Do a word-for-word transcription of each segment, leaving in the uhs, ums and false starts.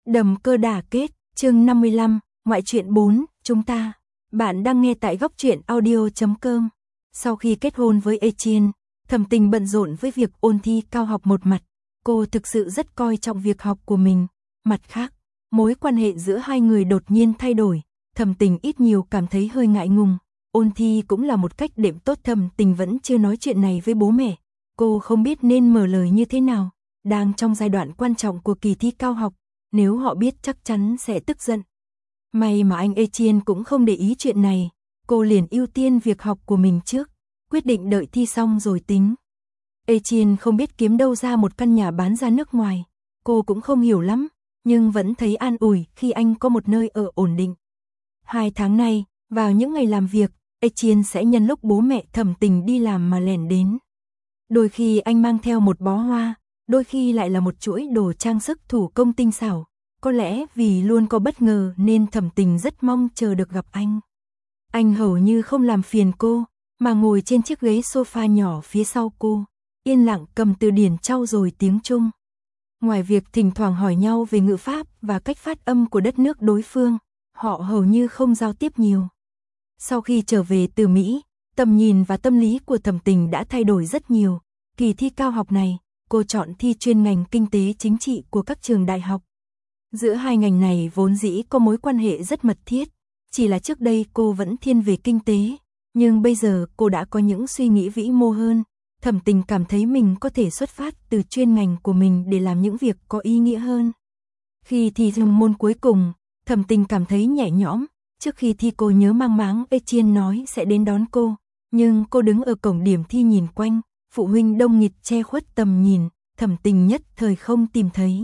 Đầm cơ đả kết, chương năm mươi lăm, ngoại truyện bốn, chúng ta. Bạn đang nghe tại góc truyện audio chấm com. Sau khi kết hôn với Etienne, Thẩm Tình bận rộn với việc ôn thi cao học một mặt. Cô thực sự rất coi trọng việc học của mình. Mặt khác, mối quan hệ giữa hai người đột nhiên thay đổi. Thẩm Tình ít nhiều cảm thấy hơi ngại ngùng. Ôn thi cũng là một cách đệm tốt. Thẩm Tình vẫn chưa nói chuyện này với bố mẹ. Cô không biết nên mở lời như thế nào. Đang trong giai đoạn quan trọng của kỳ thi cao học. Nếu họ biết chắc chắn sẽ tức giận. May mà anh Etienne cũng không để ý chuyện này. Cô liền ưu tiên việc học của mình trước. Quyết định đợi thi xong rồi tính. Etienne không biết kiếm đâu ra một căn nhà bán ra nước ngoài. Cô cũng không hiểu lắm. Nhưng vẫn thấy an ủi khi anh có một nơi ở ổn định. Hai tháng nay, vào những ngày làm việc, Etienne sẽ nhân lúc bố mẹ Thẩm Tình đi làm mà lẻn đến. Đôi khi anh mang theo một bó hoa, đôi khi lại là một chuỗi đồ trang sức thủ công tinh xảo. Có lẽ vì luôn có bất ngờ nên Thẩm Tình rất mong chờ được gặp anh. Anh hầu như không làm phiền cô, mà ngồi trên chiếc ghế sofa nhỏ phía sau cô, yên lặng cầm từ điển trau dồi tiếng Trung. Ngoài việc thỉnh thoảng hỏi nhau về ngữ pháp và cách phát âm của đất nước đối phương, họ hầu như không giao tiếp nhiều. Sau khi trở về từ Mỹ, tầm nhìn và tâm lý của Thẩm Tình đã thay đổi rất nhiều. Kỳ thi cao học này, cô chọn thi chuyên ngành kinh tế chính trị của các trường đại học. Giữa hai ngành này vốn dĩ có mối quan hệ rất mật thiết, chỉ là trước đây cô vẫn thiên về kinh tế, nhưng bây giờ cô đã có những suy nghĩ vĩ mô hơn. Thẩm Tình cảm thấy mình có thể xuất phát từ chuyên ngành của mình để làm những việc có ý nghĩa hơn. Khi thi xong môn cuối cùng, Thẩm Tình cảm thấy nhẹ nhõm. Trước khi thi cô nhớ mang máng Etienne nói sẽ đến đón cô, nhưng cô đứng ở cổng điểm thi nhìn quanh, phụ huynh đông nghịt che khuất tầm nhìn, Thẩm Tình nhất thời không tìm thấy.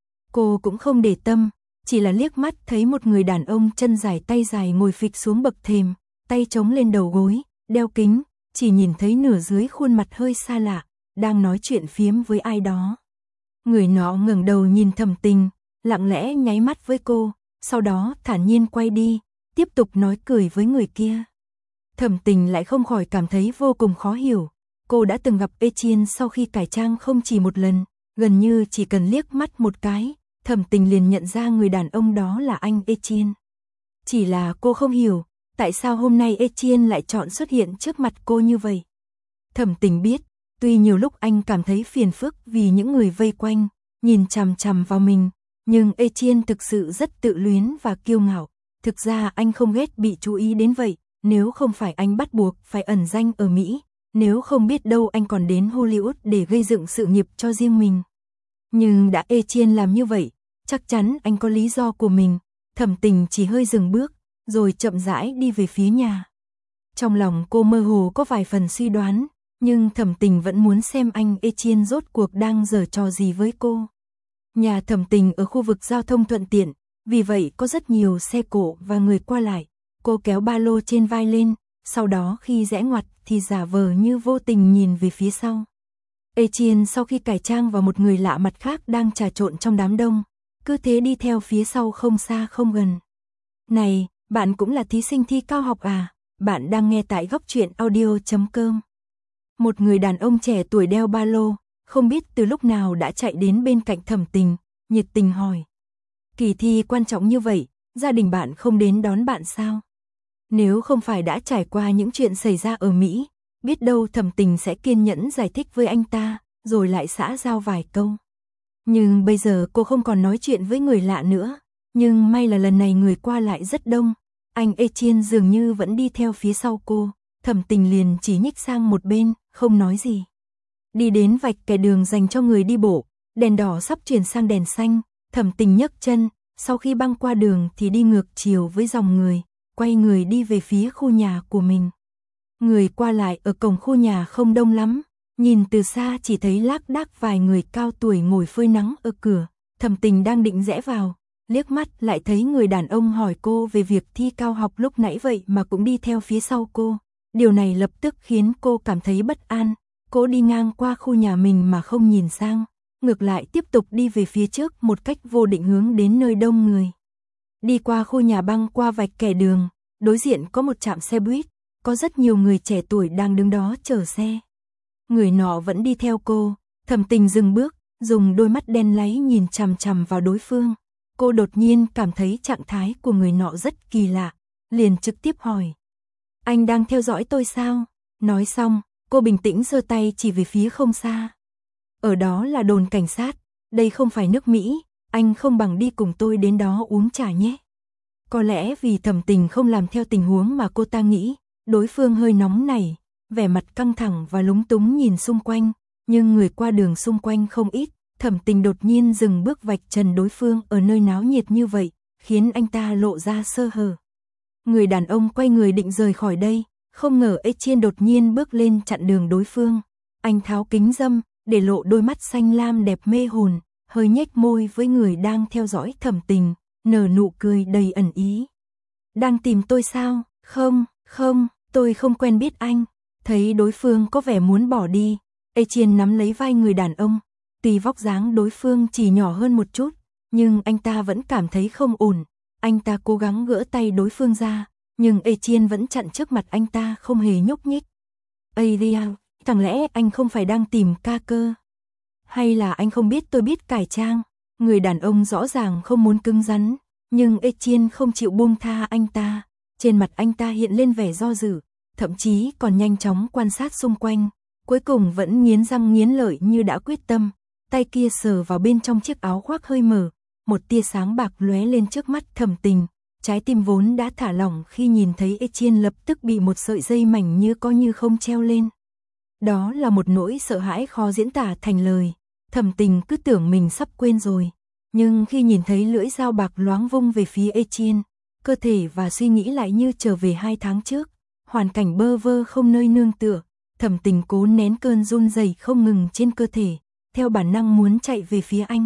Cô cũng không để tâm, chỉ là liếc mắt thấy một người đàn ông chân dài tay dài ngồi phịch xuống bậc thềm, tay chống lên đầu gối, đeo kính, chỉ nhìn thấy nửa dưới khuôn mặt hơi xa lạ, đang nói chuyện phiếm với ai đó. Người nọ ngẩng đầu nhìn Thẩm Tình, lặng lẽ nháy mắt với cô, sau đó thản nhiên quay đi, tiếp tục nói cười với người kia. Thẩm Tình lại không khỏi cảm thấy vô cùng khó hiểu. Cô đã từng gặp Etienne sau khi cải trang không chỉ một lần, gần như chỉ cần liếc mắt một cái, Thẩm Tình liền nhận ra người đàn ông đó là anh Etienne. Chỉ là cô không hiểu, tại sao hôm nay Etienne lại chọn xuất hiện trước mặt cô như vậy. Thẩm Tình biết, tuy nhiều lúc anh cảm thấy phiền phức vì những người vây quanh, nhìn chằm chằm vào mình, nhưng Etienne thực sự rất tự luyến và kiêu ngạo. Thực ra anh không ghét bị chú ý đến vậy, nếu không phải anh bắt buộc phải ẩn danh ở Mỹ, nếu không biết đâu anh còn đến Hollywood để gây dựng sự nghiệp cho riêng mình. Nhưng đã Etienne làm như vậy, chắc chắn anh có lý do của mình. Thẩm Tình chỉ hơi dừng bước, rồi chậm rãi đi về phía nhà. Trong lòng cô mơ hồ có vài phần suy đoán, nhưng Thẩm Tình vẫn muốn xem anh Etienne rốt cuộc đang giở trò gì với cô. Nhà Thẩm Tình ở khu vực giao thông thuận tiện, vì vậy có rất nhiều xe cộ và người qua lại. Cô kéo ba lô trên vai lên, sau đó khi rẽ ngoặt thì giả vờ như vô tình nhìn về phía sau. Etienne sau khi cải trang vào một người lạ mặt khác đang trà trộn trong đám đông, cứ thế đi theo phía sau không xa không gần. Này, bạn cũng là thí sinh thi cao học à? Bạn đang nghe tại góc truyện audio chấm com. Một người đàn ông trẻ tuổi đeo ba lô, không biết từ lúc nào đã chạy đến bên cạnh Thẩm Tình, nhiệt tình hỏi. Kỳ thi quan trọng như vậy, gia đình bạn không đến đón bạn sao? Nếu không phải đã trải qua những chuyện xảy ra ở Mỹ, biết đâu Thẩm Tình sẽ kiên nhẫn giải thích với anh ta, rồi lại xã giao vài câu. Nhưng bây giờ cô không còn nói chuyện với người lạ nữa, nhưng may là lần này người qua lại rất đông. Anh Etienne dường như vẫn đi theo phía sau cô, Thẩm Tình liền chỉ nhích sang một bên, không nói gì. Đi đến vạch kẻ đường dành cho người đi bộ, đèn đỏ sắp chuyển sang đèn xanh, Thẩm Tình nhấc chân, sau khi băng qua đường thì đi ngược chiều với dòng người, quay người đi về phía khu nhà của mình. Người qua lại ở cổng khu nhà không đông lắm, nhìn từ xa chỉ thấy lác đác vài người cao tuổi ngồi phơi nắng ở cửa. Thẩm Tình đang định rẽ vào, liếc mắt lại thấy người đàn ông hỏi cô về việc thi cao học lúc nãy vậy mà cũng đi theo phía sau cô. Điều này lập tức khiến cô cảm thấy bất an. Cô đi ngang qua khu nhà mình mà không nhìn sang, ngược lại tiếp tục đi về phía trước một cách vô định hướng đến nơi đông người. Đi qua khu nhà băng qua vạch kẻ đường, đối diện có một trạm xe buýt, có rất nhiều người trẻ tuổi đang đứng đó chờ xe. Người nọ vẫn đi theo cô, Thẩm Tình dừng bước, dùng đôi mắt đen láy nhìn chằm chằm vào đối phương. cô đột nhiên cảm thấy trạng thái của người nọ rất kỳ lạ, liền trực tiếp hỏi. Anh đang theo dõi tôi sao? Nói xong, cô bình tĩnh giơ tay chỉ về phía không xa. Ở đó là đồn cảnh sát, đây không phải nước Mỹ, anh không bằng đi cùng tôi đến đó uống trà nhé. Có lẽ vì Thẩm Tình không làm theo tình huống mà cô ta nghĩ, đối phương hơi nóng nảy, vẻ mặt căng thẳng và lúng túng nhìn xung quanh, nhưng người qua đường xung quanh không ít, Thẩm Tình đột nhiên dừng bước vạch trần đối phương ở nơi náo nhiệt như vậy, khiến anh ta lộ ra sơ hở. Người đàn ông quay người định rời khỏi đây, không ngờ Etienne đột nhiên bước lên chặn đường đối phương. Anh tháo kính râm, để lộ đôi mắt xanh lam đẹp mê hồn, hơi nhếch môi với người đang theo dõi Thẩm Tình, nở nụ cười đầy ẩn ý. Đang tìm tôi sao? Không, không, tôi không quen biết anh. Thấy đối phương có vẻ muốn bỏ đi, Etienne nắm lấy vai người đàn ông. Tuy vóc dáng đối phương chỉ nhỏ hơn một chút, nhưng anh ta vẫn cảm thấy không ổn. Anh ta cố gắng gỡ tay đối phương ra, nhưng Etienne vẫn chặn trước mặt anh ta không hề nhúc nhích. Adrian, chẳng lẽ anh không phải đang tìm ca cơ? Hay là anh không biết tôi biết cải trang? Người đàn ông rõ ràng không muốn cứng rắn, nhưng Etienne không chịu buông tha anh ta. Trên mặt anh ta hiện lên vẻ do dự, thậm chí còn nhanh chóng quan sát xung quanh. Cuối cùng vẫn nghiến răng nghiến lợi như đã quyết tâm. Tay kia sờ vào bên trong chiếc áo khoác hơi mở, một tia sáng bạc lóe lên trước mắt Thẩm Tình. Trái tim vốn đã thả lỏng khi nhìn thấy Etienne lập tức bị một sợi dây mảnh như có như không treo lên. Đó là một nỗi sợ hãi khó diễn tả thành lời. Thẩm Tình cứ tưởng mình sắp quên rồi, nhưng khi nhìn thấy lưỡi dao bạc loáng vung về phía Etienne, cơ thể và suy nghĩ lại như trở về hai tháng trước, hoàn cảnh bơ vơ không nơi nương tựa. Thẩm Tình cố nén cơn run rẩy không ngừng trên cơ thể, theo bản năng muốn chạy về phía anh.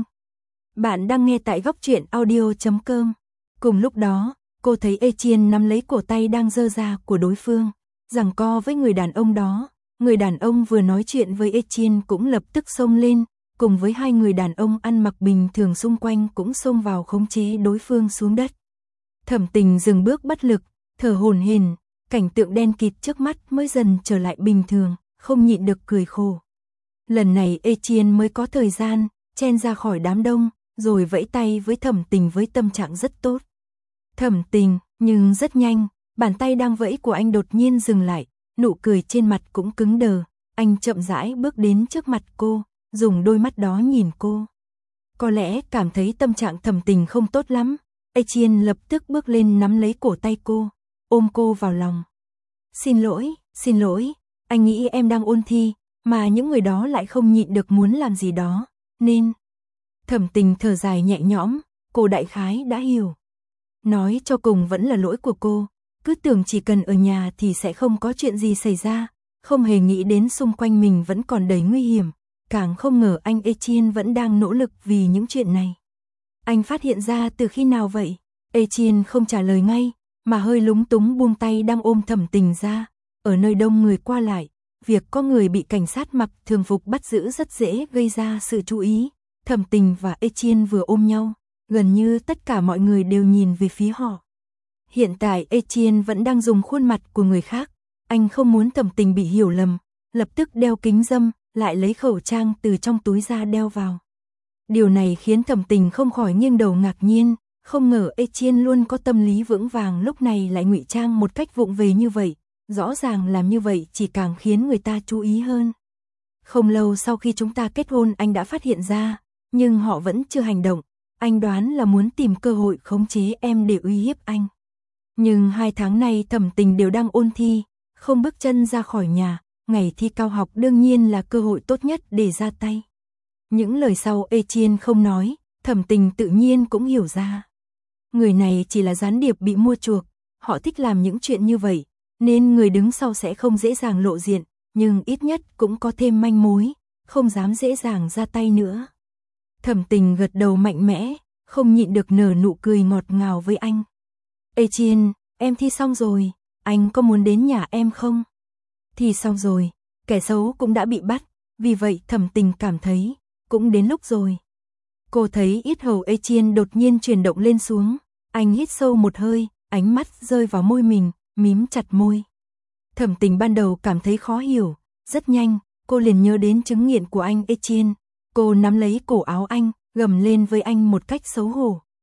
Bạn đang nghe tại góc truyện audio chấm com. Cùng lúc đó, cô thấy Etienne nắm lấy cổ tay đang giơ ra của đối phương, giằng co với người đàn ông đó. Người đàn ông vừa nói chuyện với Etienne cũng lập tức xông lên, cùng với hai người đàn ông ăn mặc bình thường xung quanh cũng xông vào khống chế đối phương xuống đất. Thẩm Tình dừng bước bất lực, thở hổn hển, cảnh tượng đen kịt trước mắt mới dần trở lại bình thường, không nhịn được cười khổ. Lần này Etienne mới có thời gian chen ra khỏi đám đông, rồi vẫy tay với Thẩm Tình với tâm trạng rất tốt. Thẩm Tình, nhưng rất nhanh, bàn tay đang vẫy của anh đột nhiên dừng lại, nụ cười trên mặt cũng cứng đờ. Anh chậm rãi bước đến trước mặt cô, dùng đôi mắt đó nhìn cô. Có lẽ cảm thấy tâm trạng Thẩm Tình không tốt lắm, Etienne lập tức bước lên nắm lấy cổ tay cô, ôm cô vào lòng. Xin lỗi, xin lỗi, anh nghĩ em đang ôn thi, mà những người đó lại không nhịn được muốn làm gì đó, nên... Thẩm Tình thở dài nhẹ nhõm, cô đại khái đã hiểu. Nói cho cùng vẫn là lỗi của cô, cứ tưởng chỉ cần ở nhà thì sẽ không có chuyện gì xảy ra, không hề nghĩ đến xung quanh mình vẫn còn đầy nguy hiểm, càng không ngờ anh Etienne vẫn đang nỗ lực vì những chuyện này. Anh phát hiện ra từ khi nào vậy? Etienne không trả lời ngay, mà hơi lúng túng buông tay đang ôm Thẩm Tình ra. Ở nơi đông người qua lại, việc có người bị cảnh sát mặc thường phục bắt giữ rất dễ gây ra sự chú ý. Thẩm Tình và Etienne vừa ôm nhau, gần như tất cả mọi người đều nhìn về phía họ. Hiện tại Etienne vẫn đang dùng khuôn mặt của người khác, anh không muốn Thẩm Tình bị hiểu lầm, lập tức đeo kính râm, lại lấy khẩu trang từ trong túi ra đeo vào. Điều này khiến Thẩm Tình không khỏi nghiêng đầu ngạc nhiên, không ngờ Etienne luôn có tâm lý vững vàng lúc này lại ngụy trang một cách vụng về như vậy, rõ ràng làm như vậy chỉ càng khiến người ta chú ý hơn. Không lâu sau khi chúng ta kết hôn anh đã phát hiện ra, nhưng họ vẫn chưa hành động, anh đoán là muốn tìm cơ hội khống chế em để uy hiếp anh. Nhưng hai tháng nay Thẩm Tình đều đang ôn thi, không bước chân ra khỏi nhà, ngày thi cao học đương nhiên là cơ hội tốt nhất để ra tay. Những lời sau Etienne không nói, Thẩm Tình tự nhiên cũng hiểu ra. Người này chỉ là gián điệp bị mua chuộc, họ thích làm những chuyện như vậy, nên người đứng sau sẽ không dễ dàng lộ diện, nhưng ít nhất cũng có thêm manh mối, không dám dễ dàng ra tay nữa. Thẩm Tình gật đầu mạnh mẽ, không nhịn được nở nụ cười ngọt ngào với anh. Etienne, em thi xong rồi, anh có muốn đến nhà em không? Thi xong rồi, kẻ xấu cũng đã bị bắt, vì vậy Thẩm Tình cảm thấy, cũng đến lúc rồi. Cô thấy yết hầu Etienne đột nhiên chuyển động lên xuống, anh hít sâu một hơi, ánh mắt rơi vào môi mình, mím chặt môi. Thẩm Tình ban đầu cảm thấy khó hiểu, rất nhanh, cô liền nhớ đến chứng nghiện của anh Etienne. Cô nắm lấy cổ áo anh, gầm lên với anh một cách xấu hổ.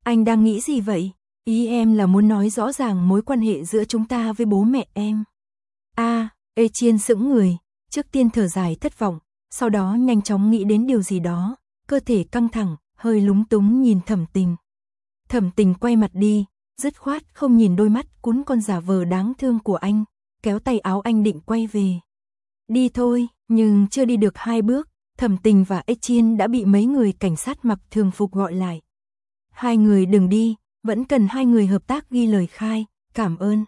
Anh đang nghĩ gì vậy? Ý em là muốn nói rõ ràng mối quan hệ giữa chúng ta với bố mẹ em. À, Etienne sững người, trước tiên thở dài thất vọng, sau đó nhanh chóng nghĩ đến điều gì đó, cơ thể căng thẳng, hơi lúng túng nhìn Thẩm Tình. Thẩm Tình quay mặt đi, dứt khoát không nhìn đôi mắt cún con giả vờ đáng thương của anh, kéo tay áo anh định quay về. Đi thôi, nhưng chưa đi được hai bước, Thẩm Tình và Etienne đã bị mấy người cảnh sát mặc thường phục gọi lại. Hai người đừng đi, vẫn cần hai người hợp tác ghi lời khai, cảm ơn.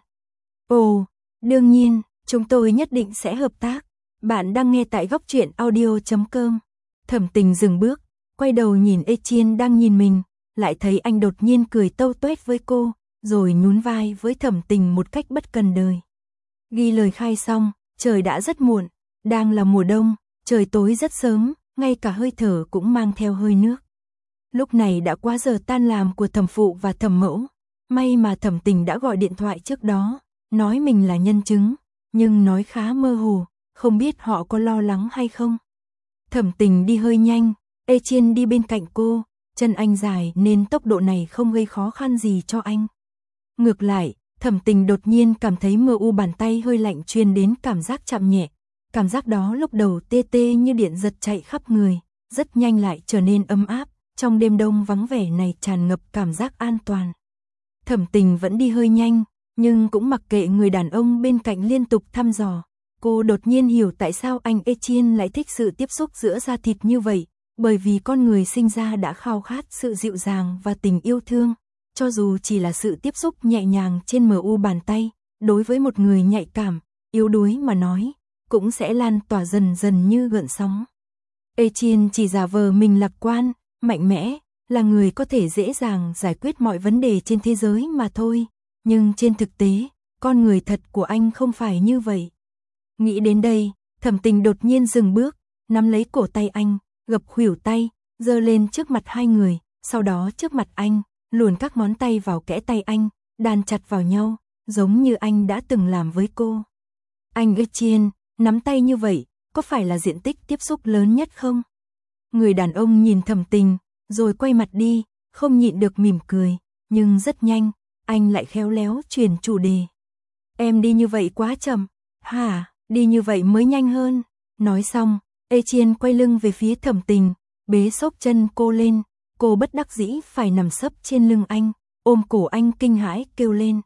Ồ, đương nhiên, chúng tôi nhất định sẽ hợp tác. Bạn đang nghe tại góc truyện audio chấm com. Thẩm Tình dừng bước, quay đầu nhìn Etienne đang nhìn mình, lại thấy anh đột nhiên cười tâu tuét với cô, rồi nhún vai với Thẩm Tình một cách bất cần đời. Ghi lời khai xong, trời đã rất muộn, đang là mùa đông, trời tối rất sớm, ngay cả hơi thở cũng mang theo hơi nước. Lúc này đã qua giờ tan làm của thẩm phụ và thẩm mẫu, may mà Thẩm Tình đã gọi điện thoại trước đó, nói mình là nhân chứng, nhưng nói khá mơ hồ, không biết họ có lo lắng hay không. Thẩm Tình đi hơi nhanh, Etienne đi bên cạnh cô, chân anh dài nên tốc độ này không gây khó khăn gì cho anh. Ngược lại, Thẩm Tình đột nhiên cảm thấy mờ u bàn tay hơi lạnh truyền đến cảm giác chạm nhẹ. Cảm giác đó lúc đầu tê tê như điện giật chạy khắp người, rất nhanh lại trở nên ấm áp, trong đêm đông vắng vẻ này tràn ngập cảm giác an toàn. Thẩm Tình vẫn đi hơi nhanh, nhưng cũng mặc kệ người đàn ông bên cạnh liên tục thăm dò. Cô đột nhiên hiểu tại sao anh Etienne lại thích sự tiếp xúc giữa da thịt như vậy, bởi vì con người sinh ra đã khao khát sự dịu dàng và tình yêu thương. Cho dù chỉ là sự tiếp xúc nhẹ nhàng trên mờ u bàn tay, đối với một người nhạy cảm, yếu đuối mà nói, cũng sẽ lan tỏa dần dần như gợn sóng. Etienne chỉ giả vờ mình lạc quan, mạnh mẽ, là người có thể dễ dàng giải quyết mọi vấn đề trên thế giới mà thôi, nhưng trên thực tế, con người thật của anh không phải như vậy. Nghĩ đến đây, Thẩm Tình đột nhiên dừng bước, nắm lấy cổ tay anh, gập khuỷu tay, giơ lên trước mặt hai người, sau đó trước mặt anh, luồn các ngón tay vào kẽ tay anh, đan chặt vào nhau, giống như anh đã từng làm với cô. Anh Etienne, nắm tay như vậy, có phải là diện tích tiếp xúc lớn nhất không? Người đàn ông nhìn Thẩm Tình, rồi quay mặt đi, không nhịn được mỉm cười, nhưng rất nhanh, anh lại khéo léo chuyển chủ đề. Em đi như vậy quá chậm. Hả, đi như vậy mới nhanh hơn. Nói xong, Etienne quay lưng về phía Thẩm Tình, bế xốc chân cô lên, cô bất đắc dĩ phải nằm sấp trên lưng anh, ôm cổ anh kinh hãi kêu lên.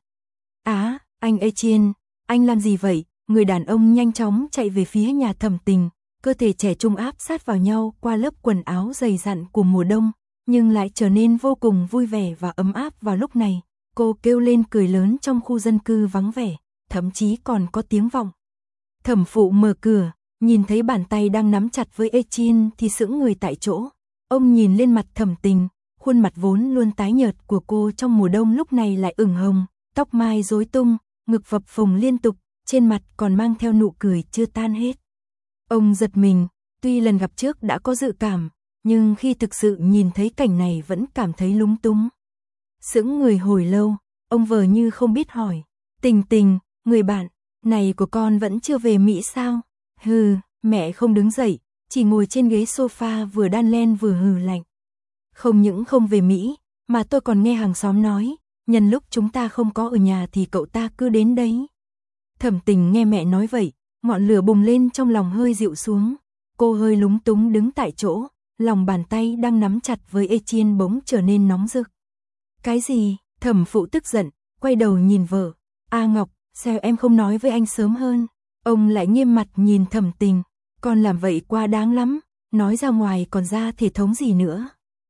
Á, anh Etienne, anh làm gì vậy? Người đàn ông nhanh chóng chạy về phía nhà Thẩm Tình, cơ thể trẻ trung áp sát vào nhau qua lớp quần áo dày dặn của mùa đông, nhưng lại trở nên vô cùng vui vẻ và ấm áp vào lúc này. Cô kêu lên cười lớn trong khu dân cư vắng vẻ, thậm chí còn có tiếng vọng. Thẩm phụ mở cửa, nhìn thấy bàn tay đang nắm chặt với Etienne thì sững người tại chỗ. Ông nhìn lên mặt Thẩm Tình, khuôn mặt vốn luôn tái nhợt của cô trong mùa đông lúc này lại ửng hồng, tóc mai rối tung, ngực phập phồng liên tục, trên mặt còn mang theo nụ cười chưa tan hết. Ông giật mình, tuy lần gặp trước đã có dự cảm, nhưng khi thực sự nhìn thấy cảnh này vẫn cảm thấy lúng túng. Sững người hồi lâu, ông vờ như không biết hỏi, Tình Tình, người bạn này của con vẫn chưa về Mỹ sao? Hừ, mẹ không đứng dậy, chỉ ngồi trên ghế sofa vừa đan len vừa hừ lạnh. Không những không về Mỹ, mà tôi còn nghe hàng xóm nói, nhân lúc chúng ta không có ở nhà thì cậu ta cứ đến đấy. Thẩm Tình nghe mẹ nói vậy, ngọn lửa bùng lên trong lòng hơi dịu xuống. Cô hơi lúng túng đứng tại chỗ, lòng bàn tay đang nắm chặt với Etienne bỗng trở nên nóng rực. Cái gì? Thẩm phụ tức giận, quay đầu nhìn vợ. A Ngọc, sao em không nói với anh sớm hơn? Ông lại nghiêm mặt nhìn Thẩm Tình. Con làm vậy quá đáng lắm, nói ra ngoài còn ra thể thống gì nữa.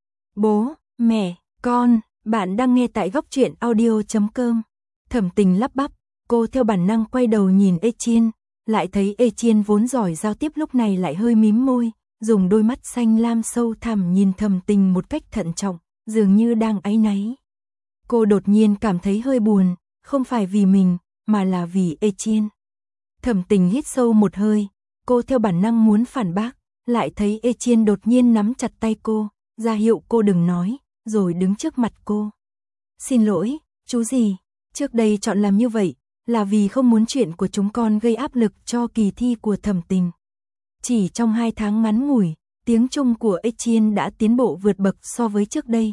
Bố, mẹ, con, bạn đang nghe tại góc truyện audio chấm com. Thẩm Tình lắp bắp, cô theo bản năng quay đầu nhìn Etienne, lại thấy Etienne vốn giỏi giao tiếp lúc này lại hơi mím môi, dùng đôi mắt xanh lam sâu thẳm nhìn Thẩm Tình một cách thận trọng, dường như đang áy náy. Cô đột nhiên cảm thấy hơi buồn, không phải vì mình, mà là vì Etienne. Thẩm Tình hít sâu một hơi, cô theo bản năng muốn phản bác, lại thấy Etienne đột nhiên nắm chặt tay cô, ra hiệu cô đừng nói, rồi đứng trước mặt cô. Xin lỗi, chú gì, trước đây chọn làm như vậy, là vì không muốn chuyện của chúng con gây áp lực cho kỳ thi của Thẩm Tình. Chỉ trong hai tháng ngắn ngủi, tiếng Trung của Etienne đã tiến bộ vượt bậc so với trước đây.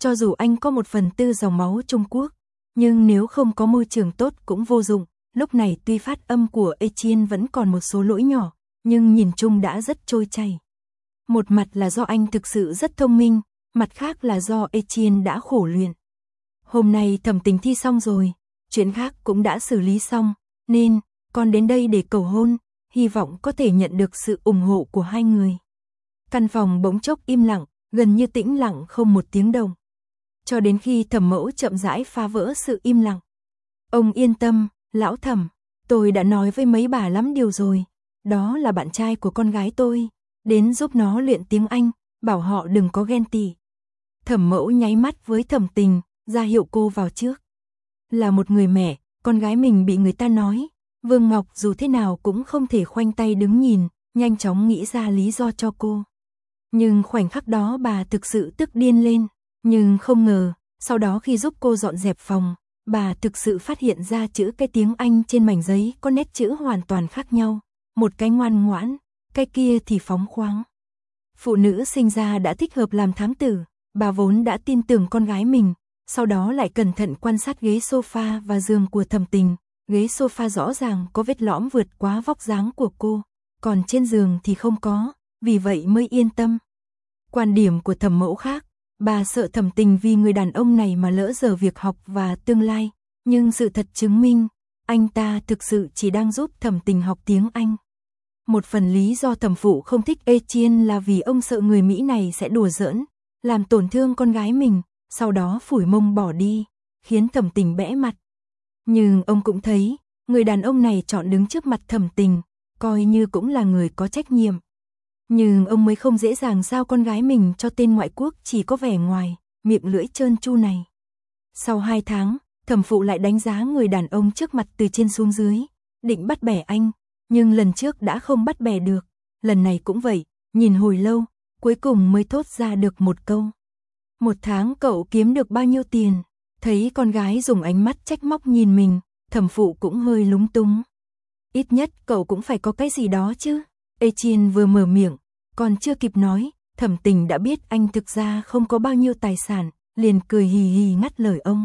Cho dù anh có một phần tư dòng máu Trung Quốc, nhưng nếu không có môi trường tốt cũng vô dụng. Lúc này tuy phát âm của Etienne vẫn còn một số lỗi nhỏ, nhưng nhìn chung đã rất trôi chảy. Một mặt là do anh thực sự rất thông minh, mặt khác là do Etienne đã khổ luyện. Hôm nay Thẩm Tình thi xong rồi, chuyện khác cũng đã xử lý xong, nên con đến đây để cầu hôn, hy vọng có thể nhận được sự ủng hộ của hai người. Căn phòng bỗng chốc im lặng, gần như tĩnh lặng không một tiếng động. Cho đến khi Thẩm Mẫu chậm rãi phá vỡ sự im lặng. Ông yên tâm, lão Thẩm, tôi đã nói với mấy bà lắm điều rồi, đó là bạn trai của con gái tôi, đến giúp nó luyện tiếng Anh, bảo họ đừng có ghen tị. Thẩm Mẫu nháy mắt với Thẩm Tình, ra hiệu cô vào trước. Là một người mẹ, con gái mình bị người ta nói, Vương Ngọc dù thế nào cũng không thể khoanh tay đứng nhìn, nhanh chóng nghĩ ra lý do cho cô. Nhưng khoảnh khắc đó bà thực sự tức điên lên, nhưng không ngờ, sau đó khi giúp cô dọn dẹp phòng, bà thực sự phát hiện ra chữ cái tiếng Anh trên mảnh giấy có nét chữ hoàn toàn khác nhau, một cái ngoan ngoãn, cái kia thì phóng khoáng. Phụ nữ sinh ra đã thích hợp làm thám tử, bà vốn đã tin tưởng con gái mình, sau đó lại cẩn thận quan sát ghế sofa và giường của Thẩm Tình, ghế sofa rõ ràng có vết lõm vượt quá vóc dáng của cô, còn trên giường thì không có, vì vậy mới yên tâm. Quan điểm của Thẩm Mẫu khác, bà sợ Thẩm Tình vì người đàn ông này mà lỡ dở việc học và tương lai, nhưng sự thật chứng minh, anh ta thực sự chỉ đang giúp Thẩm Tình học tiếng Anh. Một phần lý do thẩm phụ không thích Etienne là vì ông sợ người Mỹ này sẽ đùa giỡn, làm tổn thương con gái mình, sau đó phủi mông bỏ đi, khiến Thẩm Tình bẽ mặt. Nhưng ông cũng thấy, người đàn ông này chọn đứng trước mặt Thẩm Tình, coi như cũng là người có trách nhiệm. Nhưng ông mới không dễ dàng giao con gái mình cho tên ngoại quốc chỉ có vẻ ngoài, miệng lưỡi trơn tru này. Sau hai tháng, thẩm phụ lại đánh giá người đàn ông trước mặt từ trên xuống dưới, định bắt bẻ anh, nhưng lần trước đã không bắt bẻ được, lần này cũng vậy, nhìn hồi lâu, cuối cùng mới thốt ra được một câu. Một tháng cậu kiếm được bao nhiêu tiền? Thấy con gái dùng ánh mắt trách móc nhìn mình, thẩm phụ cũng hơi lúng túng. Ít nhất cậu cũng phải có cái gì đó chứ. Etienne vừa mở miệng, còn chưa kịp nói, Thẩm Tình đã biết anh thực ra không có bao nhiêu tài sản, liền cười hì hì ngắt lời ông.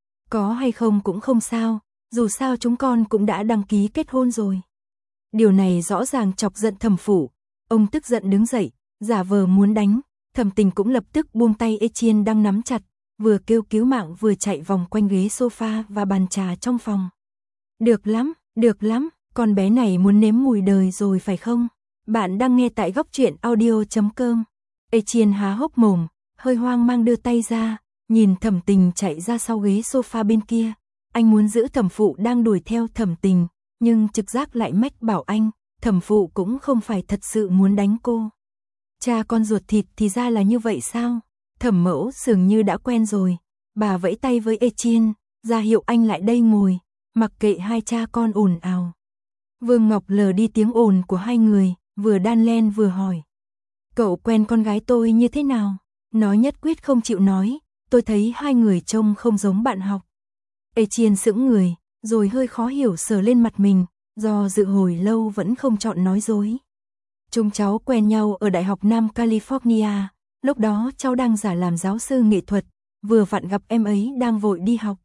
Có hay không cũng không sao, dù sao chúng con cũng đã đăng ký kết hôn rồi. Điều này rõ ràng chọc giận thẩm phụ, ông tức giận đứng dậy, giả vờ muốn đánh, Thẩm Tình cũng lập tức buông tay Etienne đang nắm chặt, vừa kêu cứu mạng vừa chạy vòng quanh ghế sofa và bàn trà trong phòng. Được lắm, được lắm, con bé này muốn nếm mùi đời rồi phải không? Bạn đang nghe tại góc truyện audio chấm com. Etienne há hốc mồm, hơi hoang mang đưa tay ra, nhìn Thẩm Tình chạy ra sau ghế sofa bên kia. Anh muốn giữ thẩm phụ đang đuổi theo Thẩm Tình, nhưng trực giác lại mách bảo anh, thẩm phụ cũng không phải thật sự muốn đánh cô. Cha con ruột thịt thì ra là như vậy sao? Thẩm mẫu dường như đã quen rồi, bà vẫy tay với Etienne, ra hiệu anh lại đây ngồi, mặc kệ hai cha con ồn ào. Vương Ngọc lờ đi tiếng ồn của hai người, vừa đan len vừa hỏi. Cậu quen con gái tôi như thế nào? Nó nhất quyết không chịu nói, tôi thấy hai người trông không giống bạn học. Etienne sững người, rồi hơi khó hiểu sờ lên mặt mình, do dự hồi lâu vẫn không chọn nói dối. Chúng cháu quen nhau ở Đại học Nam California, lúc đó cháu đang giả làm giáo sư nghệ thuật, vừa vặn gặp em ấy đang vội đi học.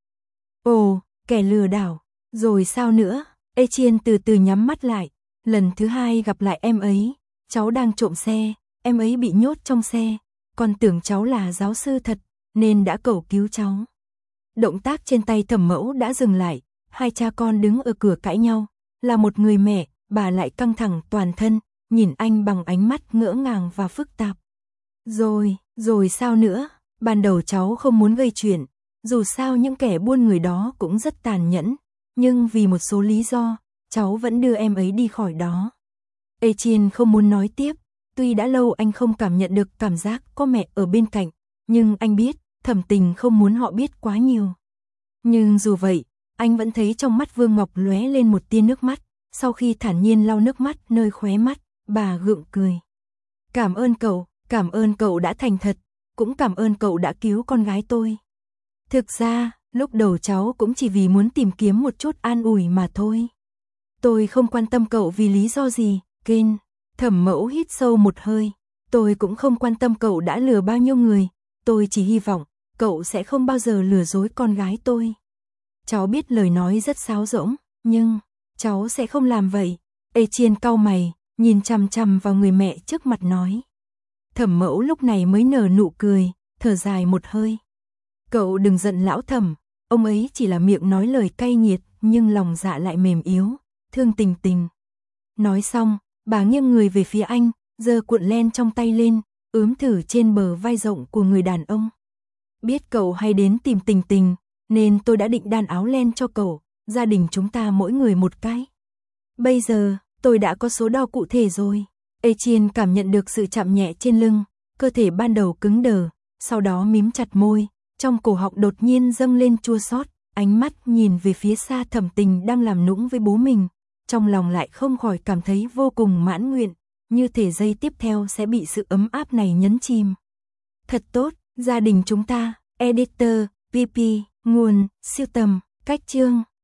Ồ, kẻ lừa đảo, rồi sao nữa? Etienne từ từ nhắm mắt lại, lần thứ hai gặp lại em ấy, cháu đang trộm xe, em ấy bị nhốt trong xe, còn tưởng cháu là giáo sư thật, nên đã cầu cứu cháu. Động tác trên tay thẩm mẫu đã dừng lại, hai cha con đứng ở cửa cãi nhau, là một người mẹ, bà lại căng thẳng toàn thân, nhìn anh bằng ánh mắt ngỡ ngàng và phức tạp. Rồi, rồi sao nữa? Ban đầu cháu không muốn gây chuyện, dù sao những kẻ buôn người đó cũng rất tàn nhẫn, nhưng vì một số lý do, cháu vẫn đưa em ấy đi khỏi đó. Etienne không muốn nói tiếp, tuy đã lâu anh không cảm nhận được cảm giác có mẹ ở bên cạnh, nhưng anh biết, Thẩm Tình không muốn họ biết quá nhiều. Nhưng dù vậy, anh vẫn thấy trong mắt Vương Ngọc lóe lên một tia nước mắt, sau khi thản nhiên lau nước mắt nơi khóe mắt, bà gượng cười. Cảm ơn cậu, cảm ơn cậu đã thành thật, cũng cảm ơn cậu đã cứu con gái tôi. Thực ra, lúc đầu cháu cũng chỉ vì muốn tìm kiếm một chút an ủi mà thôi. Tôi không quan tâm cậu vì lý do gì, Ken. Thẩm mẫu hít sâu một hơi. Tôi cũng không quan tâm cậu đã lừa bao nhiêu người, tôi chỉ hy vọng, cậu sẽ không bao giờ lừa dối con gái tôi. Cháu biết lời nói rất sáo rỗng, nhưng cháu sẽ không làm vậy. Etienne cau mày, nhìn chằm chằm vào người mẹ trước mặt nói. Thẩm Mẫu lúc này mới nở nụ cười, thở dài một hơi. Cậu đừng giận lão Thẩm, ông ấy chỉ là miệng nói lời cay nghiệt, nhưng lòng dạ lại mềm yếu, thương Tình Tình. Nói xong, bà nghiêng người về phía anh, giơ cuộn len trong tay lên, ướm thử trên bờ vai rộng của người đàn ông. Biết cậu hay đến tìm Tình Tình, nên tôi đã định đan áo len cho cậu, gia đình chúng ta mỗi người một cái. Bây giờ, tôi đã có số đo cụ thể rồi. Etienne cảm nhận được sự chạm nhẹ trên lưng, cơ thể ban đầu cứng đờ, sau đó mím chặt môi, trong cổ họng đột nhiên dâng lên chua xót, ánh mắt nhìn về phía xa Thẩm Tình đang làm nũng với bố mình, trong lòng lại không khỏi cảm thấy vô cùng mãn nguyện, như thể giây tiếp theo sẽ bị sự ấm áp này nhấn chìm. Thật tốt, gia đình chúng ta. Editor, vê pê, nguồn, siêu tầm, cách chương.